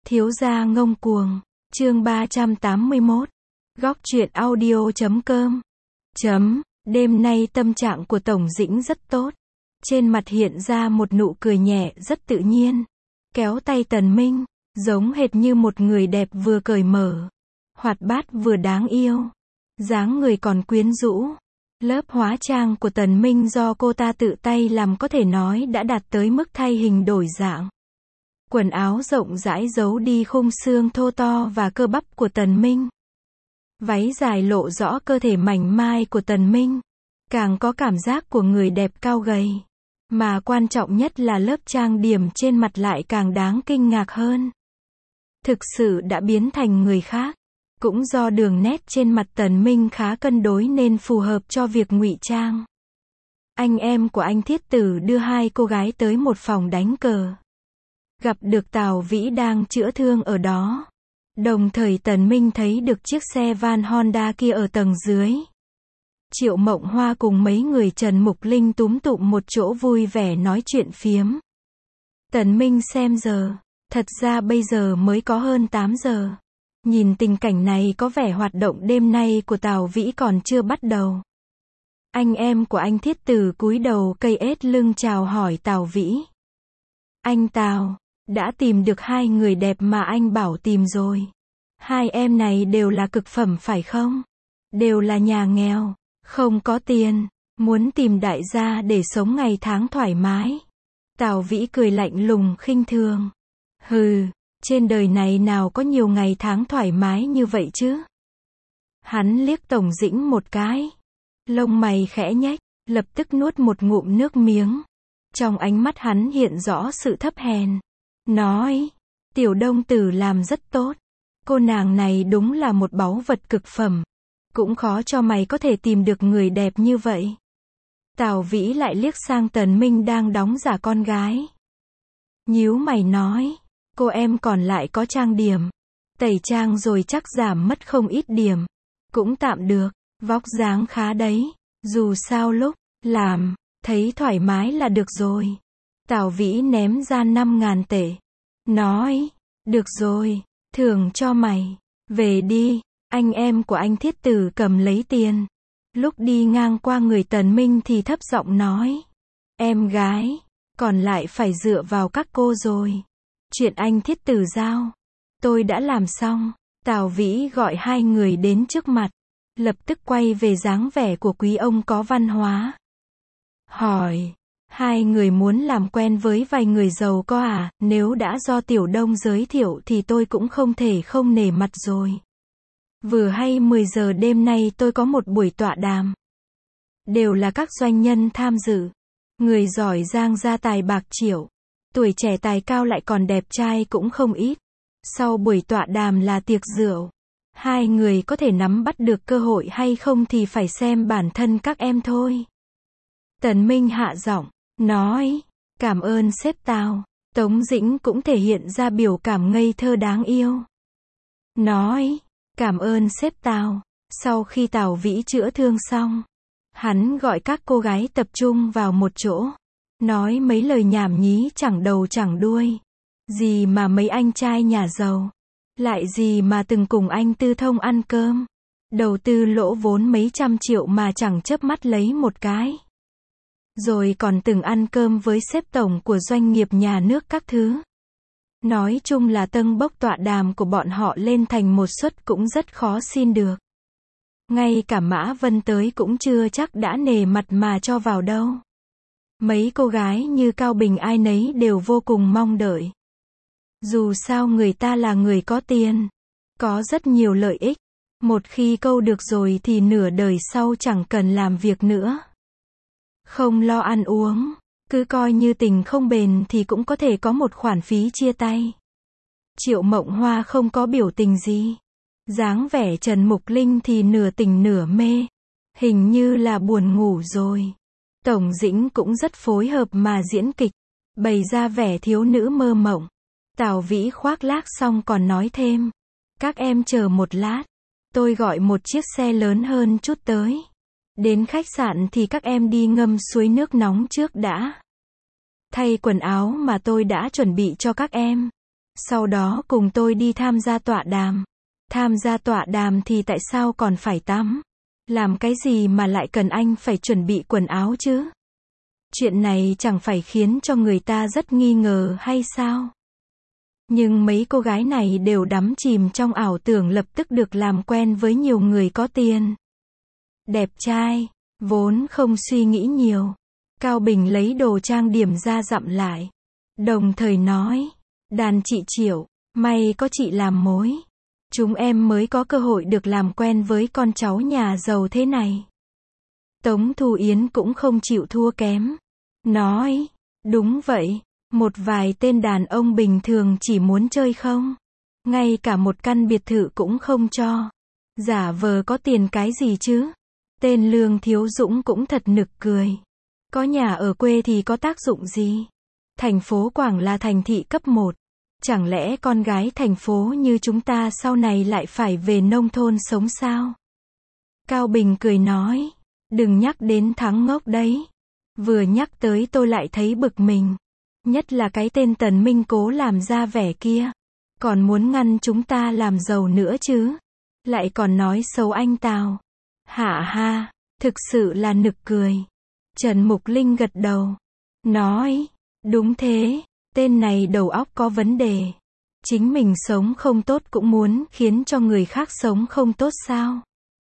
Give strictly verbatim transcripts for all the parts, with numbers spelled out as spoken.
Thiếu gia ngông cuồng, chương ba trăm tám mươi mốt, góc truyện audio chấm com. Chấm, đêm nay tâm trạng của Tổng Dĩnh rất tốt. Trên mặt hiện ra một nụ cười nhẹ rất tự nhiên. Kéo tay Tần Minh, giống hệt như một người đẹp vừa cởi mở. Hoạt bát vừa đáng yêu. Dáng người còn quyến rũ. Lớp hóa trang của Tần Minh do cô ta tự tay làm có thể nói đã đạt tới mức thay hình đổi dạng. Quần áo rộng rãi giấu đi khung xương thô to và cơ bắp của Tần Minh. Váy dài lộ rõ cơ thể mảnh mai của Tần Minh. Càng có cảm giác của người đẹp cao gầy. Mà quan trọng nhất là lớp trang điểm trên mặt lại càng đáng kinh ngạc hơn. Thực sự đã biến thành người khác. Cũng do đường nét trên mặt Tần Minh khá cân đối nên phù hợp cho việc ngụy trang. Anh em của anh Thiết Tử đưa hai cô gái tới một phòng đánh cờ. Gặp được Tào Vĩ đang chữa thương ở đó. Đồng thời Tần Minh thấy được chiếc xe van Honda kia ở tầng dưới. Triệu Mộng Hoa cùng mấy người Trần Mục Linh túm tụm một chỗ vui vẻ nói chuyện phiếm. Tần Minh xem giờ, thật ra bây giờ mới có hơn tám giờ. Nhìn tình cảnh này có vẻ hoạt động đêm nay của Tào Vĩ còn chưa bắt đầu. Anh em của anh Thiết Tử cúi đầu cây ết lưng chào hỏi Tào Vĩ. Anh Tào, đã tìm được hai người đẹp mà anh bảo tìm rồi. Hai em này đều là cực phẩm phải không? Đều là nhà nghèo, không có tiền, muốn tìm đại gia để sống ngày tháng thoải mái. Tào Vĩ cười lạnh lùng khinh thường. Hừ, trên đời này nào có nhiều ngày tháng thoải mái như vậy chứ? Hắn liếc Tổng Dĩnh một cái. Lông mày khẽ nhếch, lập tức nuốt một ngụm nước miếng. Trong ánh mắt hắn hiện rõ sự thấp hèn. Nói, Tiểu Đông Tử làm rất tốt. Cô nàng này đúng là một báu vật cực phẩm. Cũng khó cho mày có thể tìm được người đẹp như vậy. Tào Vĩ lại liếc sang Tần Minh đang đóng giả con gái. Nhíu mày nói, cô em còn lại có trang điểm. Tẩy trang rồi chắc giảm mất không ít điểm. Cũng tạm được, vóc dáng khá đấy. Dù sao lúc làm, thấy thoải mái là được rồi. Tào Vĩ ném ra năm ngàn tệ. Nói, được rồi, thưởng cho mày. Về đi, anh em của anh Thiết Tử cầm lấy tiền. Lúc đi ngang qua người Tần Minh thì thấp giọng nói. Em gái, còn lại phải dựa vào các cô rồi. Chuyện anh Thiết Tử giao, tôi đã làm xong. Tào Vĩ gọi hai người đến trước mặt. Lập tức quay về dáng vẻ của quý ông có văn hóa. Hỏi, hai người muốn làm quen với vài người giàu có à? Nếu đã do Tiểu Đông giới thiệu thì tôi cũng không thể không nể mặt rồi. Vừa hay mười giờ đêm nay tôi có một buổi tọa đàm. Đều là các doanh nhân tham dự. Người giỏi giang gia tài bạc triệu. Tuổi trẻ tài cao lại còn đẹp trai cũng không ít. Sau buổi tọa đàm là tiệc rượu. Hai người có thể nắm bắt được cơ hội hay không thì phải xem bản thân các em thôi. Tần Minh hạ giọng, nói, cảm ơn sếp Tào. Tống Dĩnh cũng thể hiện ra biểu cảm ngây thơ đáng yêu. Nói, cảm ơn sếp Tào. Sau khi Tào Vĩ chữa thương xong, hắn gọi các cô gái tập trung vào một chỗ. Nói mấy lời nhảm nhí chẳng đầu chẳng đuôi. Gì mà mấy anh trai nhà giàu. Lại gì mà từng cùng anh Tư Thông ăn cơm. Đầu tư lỗ vốn mấy trăm triệu mà chẳng chớp mắt lấy một cái. Rồi còn từng ăn cơm với sếp tổng của doanh nghiệp nhà nước các thứ. Nói chung là tâng bốc tọa đàm của bọn họ lên thành một suất cũng rất khó xin được. Ngay cả Mã Vân tới cũng chưa chắc đã nể mặt mà cho vào đâu. Mấy cô gái như Cao Bình ai nấy đều vô cùng mong đợi. Dù sao người ta là người có tiền, có rất nhiều lợi ích. Một khi câu được rồi thì nửa đời sau chẳng cần làm việc nữa. Không lo ăn uống, cứ coi như tình không bền thì cũng có thể có một khoản phí chia tay. Triệu Mộng Hoa không có biểu tình gì. Dáng vẻ Trần Mục Linh thì nửa tỉnh nửa mê. Hình như là buồn ngủ rồi. Tổng Dĩnh cũng rất phối hợp mà diễn kịch, bày ra vẻ thiếu nữ mơ mộng. Tào Vĩ khoác lác xong còn nói thêm. Các em chờ một lát. Tôi gọi một chiếc xe lớn hơn chút tới. Đến khách sạn thì các em đi ngâm suối nước nóng trước đã. Thay quần áo mà tôi đã chuẩn bị cho các em. Sau đó cùng tôi đi tham gia tọa đàm. Tham gia tọa đàm thì tại sao còn phải tắm? Làm cái gì mà lại cần anh phải chuẩn bị quần áo chứ? Chuyện này chẳng phải khiến cho người ta rất nghi ngờ hay sao? Nhưng mấy cô gái này đều đắm chìm trong ảo tưởng lập tức được làm quen với nhiều người có tiền. Đẹp trai, vốn không suy nghĩ nhiều. Cao Bình lấy đồ trang điểm ra dặm lại. Đồng thời nói, đàn chị Triệu, may có chị làm mối. Chúng em mới có cơ hội được làm quen với con cháu nhà giàu thế này. Tống Thu Yến cũng không chịu thua kém. Nói, đúng vậy, một vài tên đàn ông bình thường chỉ muốn chơi không. Ngay cả một căn biệt thự cũng không cho. Giả vờ có tiền cái gì chứ? Tên Lương Thiếu Dũng cũng thật nực cười. Có nhà ở quê thì có tác dụng gì? Thành phố Quảng là thành thị cấp một. Chẳng lẽ con gái thành phố như chúng ta sau này lại phải về nông thôn sống sao? Cao Bình cười nói, đừng nhắc đến Thắng ngốc đấy. Vừa nhắc tới tôi lại thấy bực mình. Nhất là cái tên Tần Minh cố làm ra vẻ kia. Còn muốn ngăn chúng ta làm giàu nữa chứ. Lại còn nói xấu anh Tào. Hả ha, thực sự là nực cười. Trần Mục Linh gật đầu. Nói, đúng thế, tên này đầu óc có vấn đề. Chính mình sống không tốt cũng muốn khiến cho người khác sống không tốt sao?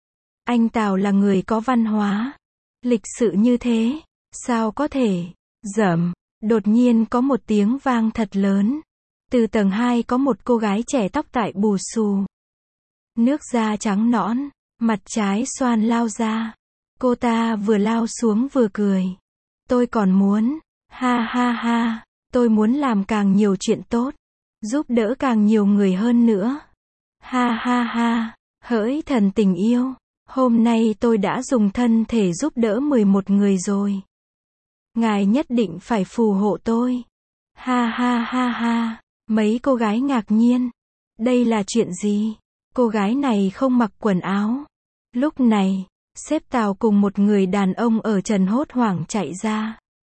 Anh Tào là người có văn hóa, lịch sự như thế, sao có thể? Dầm, đột nhiên có một tiếng vang thật lớn. Từ tầng hai có một cô gái trẻ tóc tại bù xù. Nước da trắng nõn, mặt trái xoan lao ra. Cô ta vừa lao xuống vừa cười. Tôi còn muốn, ha ha ha, tôi muốn làm càng nhiều chuyện tốt, giúp đỡ càng nhiều người hơn nữa. Ha ha ha, hỡi thần tình yêu, hôm nay tôi đã dùng thân thể giúp đỡ mười một người rồi. Ngài nhất định phải phù hộ tôi. Ha ha ha ha, mấy cô gái ngạc nhiên. Đây là chuyện gì? Cô gái này không mặc quần áo. Lúc này, sếp Tào cùng một người đàn ông ở trần hốt hoảng chạy ra.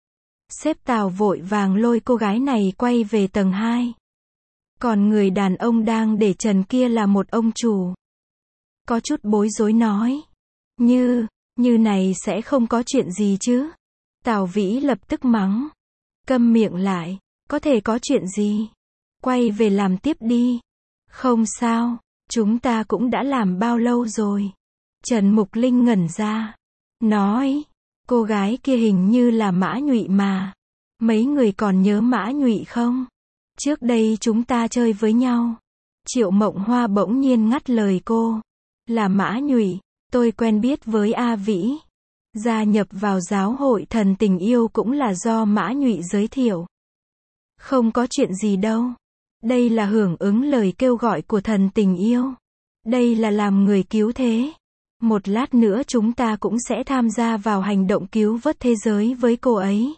Sếp Tào vội vàng lôi cô gái này quay về tầng hai. Còn người đàn ông đang để trần kia là một ông chủ. Có chút bối rối nói. Như, như này sẽ không có chuyện gì chứ? Tào Vĩ lập tức mắng. Câm miệng lại, có thể có chuyện gì? Quay về làm tiếp đi. Không sao, chúng ta cũng đã làm bao lâu rồi. Trần Mục Linh ngẩn ra. Nói, cô gái kia hình như là Mã Nhụy mà. Mấy người còn nhớ Mã Nhụy không? Trước đây chúng ta chơi với nhau. Triệu Mộng Hoa bỗng nhiên ngắt lời cô. Là Mã Nhụy, tôi quen biết với A Vĩ. Gia nhập vào giáo hội thần tình yêu cũng là do Mã Nhụy giới thiệu. Không có chuyện gì đâu. Đây là hưởng ứng lời kêu gọi của thần tình yêu. Đây là làm người cứu thế. Một lát nữa chúng ta cũng sẽ tham gia vào hành động cứu vớt thế giới với cô ấy.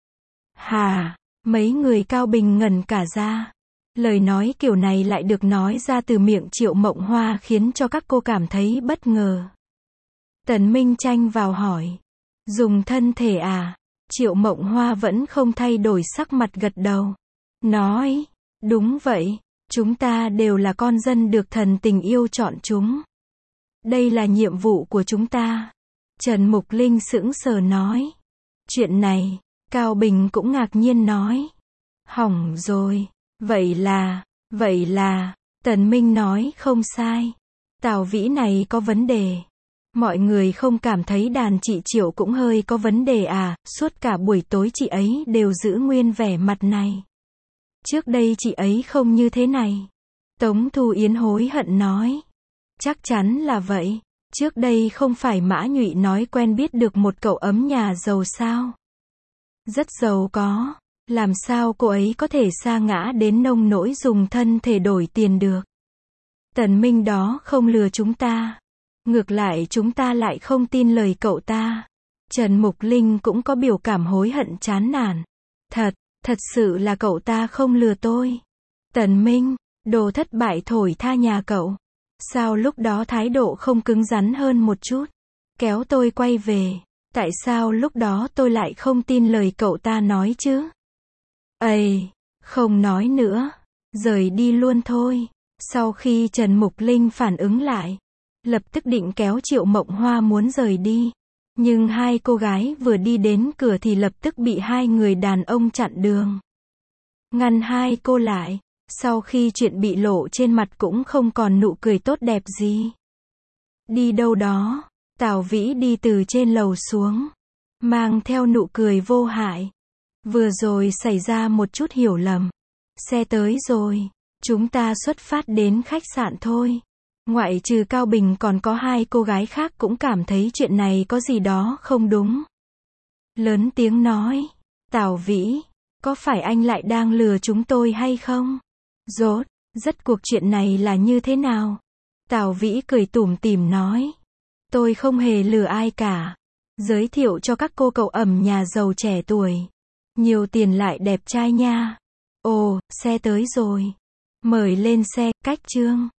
Hà, mấy người Cao Bình ngẩn cả ra. Lời nói kiểu này lại được nói ra từ miệng Triệu Mộng Hoa khiến cho các cô cảm thấy bất ngờ. Tần Minh Tranh vào hỏi. Dùng thân thể à? Triệu Mộng Hoa vẫn không thay đổi sắc mặt gật đầu. Nói, đúng vậy, chúng ta đều là con dân được thần tình yêu chọn chúng. Đây là nhiệm vụ của chúng ta. Trần Mục Linh sững sờ nói. Chuyện này, Cao Bình cũng ngạc nhiên nói. Hỏng rồi, vậy là, vậy là, Tần Minh nói không sai. Tào Vĩ này có vấn đề. Mọi người không cảm thấy đàn chị Triệu cũng hơi có vấn đề à? Suốt cả buổi tối chị ấy đều giữ nguyên vẻ mặt này. Trước đây chị ấy không như thế này. Tống Thu Yến hối hận nói. Chắc chắn là vậy. Trước đây không phải Mã Nhụy nói quen biết được một cậu ấm nhà giàu sao? Rất giàu có. Làm sao cô ấy có thể sa ngã đến nông nỗi dùng thân thể đổi tiền được? Tần Minh đó không lừa chúng ta. Ngược lại chúng ta lại không tin lời cậu ta. Trần Mục Linh cũng có biểu cảm hối hận chán nản. Thật, thật sự là cậu ta không lừa tôi. Tần Minh, đồ thất bại thổi tha nhà cậu. Sao lúc đó thái độ không cứng rắn hơn một chút? Kéo tôi quay về. Tại sao lúc đó tôi lại không tin lời cậu ta nói chứ? Ây, không nói nữa. rời đi luôn thôi. Sau khi Trần Mục Linh phản ứng lại, lập tức định kéo Triệu Mộng Hoa muốn rời đi. Nhưng hai cô gái vừa đi đến cửa thì lập tức bị hai người đàn ông chặn đường. Ngăn hai cô lại. Sau khi chuyện bị lộ trên mặt cũng không còn nụ cười tốt đẹp gì. Đi đâu đó, Tào Vĩ đi từ trên lầu xuống, mang theo nụ cười vô hại. Vừa rồi xảy ra một chút hiểu lầm. Xe tới rồi, chúng ta xuất phát đến khách sạn thôi. Ngoại trừ Cao Bình còn có hai cô gái khác cũng cảm thấy chuyện này có gì đó không đúng. Lớn tiếng nói, Tào Vĩ, có phải anh lại đang lừa chúng tôi hay không? Rốt, rất cuộc chuyện này là như thế nào? Tào Vĩ cười tủm tỉm nói, tôi không hề lừa ai cả. Giới thiệu cho các cô cậu ẩm nhà giàu trẻ tuổi. Nhiều tiền lại đẹp trai nha. Ồ, xe tới rồi. Mời lên xe, cách chương.